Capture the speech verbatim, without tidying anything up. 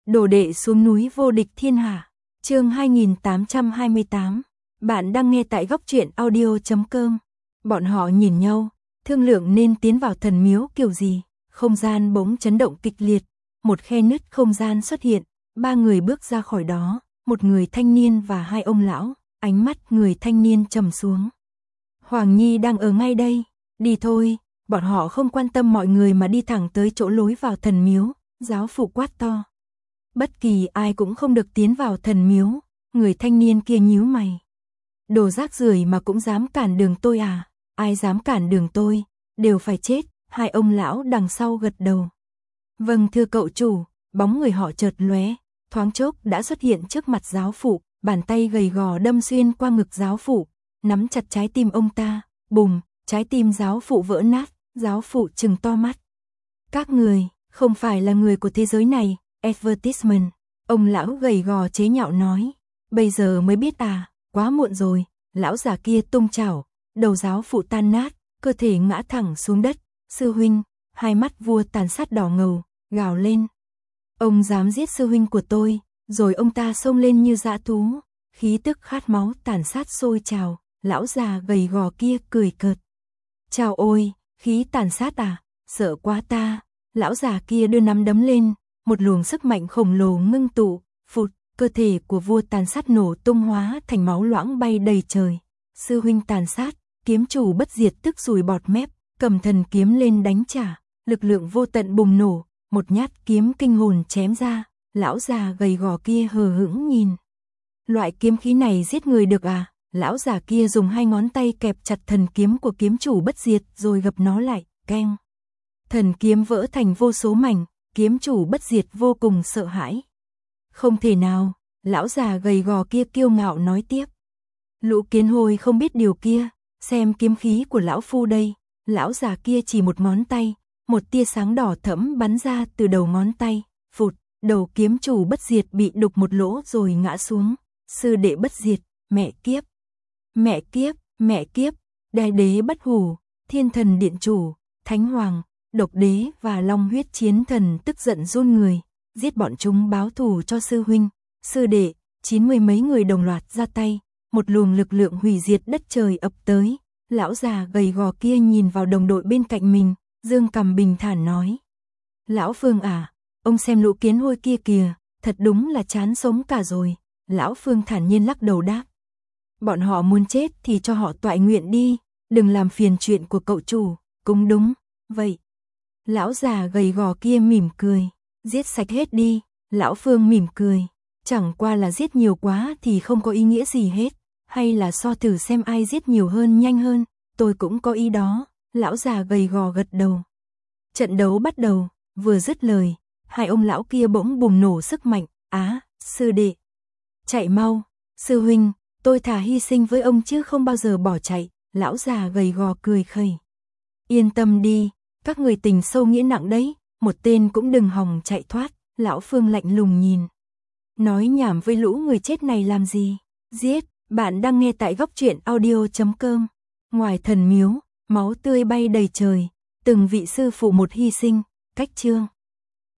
Đồ đệ xuống núi vô địch thiên hạ. Chương hai nghìn tám trăm hai mươi tám. Bạn đang nghe tại góc truyện audio chấm com. Bọn họ nhìn nhau, thương lượng nên tiến vào thần miếu kiểu gì. Không gian bỗng chấn động kịch liệt, một khe nứt không gian xuất hiện, ba người bước ra khỏi đó, một người thanh niên và hai ông lão. Ánh mắt người thanh niên trầm xuống. Hoàng Nhi đang ở ngay đây, đi thôi. Bọn họ không quan tâm mọi người mà đi thẳng tới chỗ lối vào thần miếu. Giáo phụ quát to. Bất kỳ ai cũng không được tiến vào thần miếu. Người thanh niên kia nhíu mày. Đồ rác rưởi mà cũng dám cản đường tôi à? Ai dám cản đường tôi, đều phải chết. Hai ông lão đằng sau gật đầu. Vâng thưa cậu chủ. Bóng người họ chợt lóe, thoáng chốc đã xuất hiện trước mặt giáo phụ. Bàn tay gầy gò đâm xuyên qua ngực giáo phụ, nắm chặt trái tim ông ta. Bùm, trái tim giáo phụ vỡ nát. Giáo phụ trừng to mắt. Các người không phải là người của thế giới này. Advertisement. Ông lão gầy gò chế nhạo nói. Bây giờ mới biết à, quá muộn rồi. Lão già kia tung chảo, đầu giáo phụ tan nát, cơ thể ngã thẳng xuống đất. Sư huynh, hai mắt vua tàn sát đỏ ngầu, gào lên. Ông dám giết sư huynh của tôi. Rồi ông ta xông lên như dã thú, khí tức khát máu tàn sát sôi trào. Lão già gầy gò kia cười cợt. Chào ôi, khí tàn sát à, sợ quá ta. Lão già kia đưa nắm đấm lên, một luồng sức mạnh khổng lồ ngưng tụ, phụt, cơ thể của vua tàn sát nổ tung hóa thành máu loãng bay đầy trời. Sư huynh tàn sát, kiếm chủ bất diệt tức sùi bọt mép, cầm thần kiếm lên đánh trả, lực lượng vô tận bùng nổ, một nhát kiếm kinh hồn chém ra. Lão già gầy gò kia hờ hững nhìn. Loại kiếm khí này giết người được à? Lão già kia dùng hai ngón tay kẹp chặt thần kiếm của kiếm chủ bất diệt rồi gập nó lại, keng. Thần kiếm vỡ thành vô số mảnh, kiếm chủ bất diệt vô cùng sợ hãi. Không thể nào, lão già gầy gò kia kiêu ngạo nói tiếp. Lũ kiến hôi không biết điều kia, xem kiếm khí của lão phu đây. Lão già kia chỉ một ngón tay, một tia sáng đỏ thẫm bắn ra từ đầu ngón tay, phụt. Đầu kiếm chủ bất diệt bị đục một lỗ rồi ngã xuống. Sư đệ bất diệt, mẹ kiếp. Mẹ kiếp, mẹ kiếp, đại đế bất hủ, thiên thần điện chủ, thánh hoàng, độc đế và long huyết chiến thần tức giận run người. Giết bọn chúng báo thù cho sư huynh, sư đệ. Chín mươi mấy người đồng loạt ra tay. Một luồng lực lượng hủy diệt đất trời ập tới. Lão già gầy gò kia nhìn vào đồng đội bên cạnh mình, dương cằm bình thản nói. Lão Phương à, ông xem lũ kiến hôi kia kìa, thật đúng là chán sống cả rồi. Lão Phương thản nhiên lắc đầu đáp. Bọn họ muốn chết thì cho họ toại nguyện đi, đừng làm phiền chuyện của cậu chủ. Cũng đúng, vậy. Lão già gầy gò kia mỉm cười. Giết sạch hết đi. Lão Phương mỉm cười. Chẳng qua là giết nhiều quá thì không có ý nghĩa gì hết. Hay là so thử xem ai giết nhiều hơn nhanh hơn. Tôi cũng có ý đó. Lão già gầy gò gật đầu. Trận đấu bắt đầu, vừa dứt lời. Hai ông lão kia bỗng bùng nổ sức mạnh. Á, sư đệ. Chạy mau, sư huynh, tôi thà hy sinh với ông chứ không bao giờ bỏ chạy. Lão già gầy gò cười khẩy. Yên tâm đi, các người tình sâu nghĩa nặng đấy, một tên cũng đừng hòng chạy thoát. Lão Phương lạnh lùng nhìn. Nói nhảm với lũ người chết này làm gì? Giết, bạn đang nghe tại góc truyện audio chấm com. Ngoài thần miếu, máu tươi bay đầy trời, từng vị sư phụ một hy sinh. Cách chương.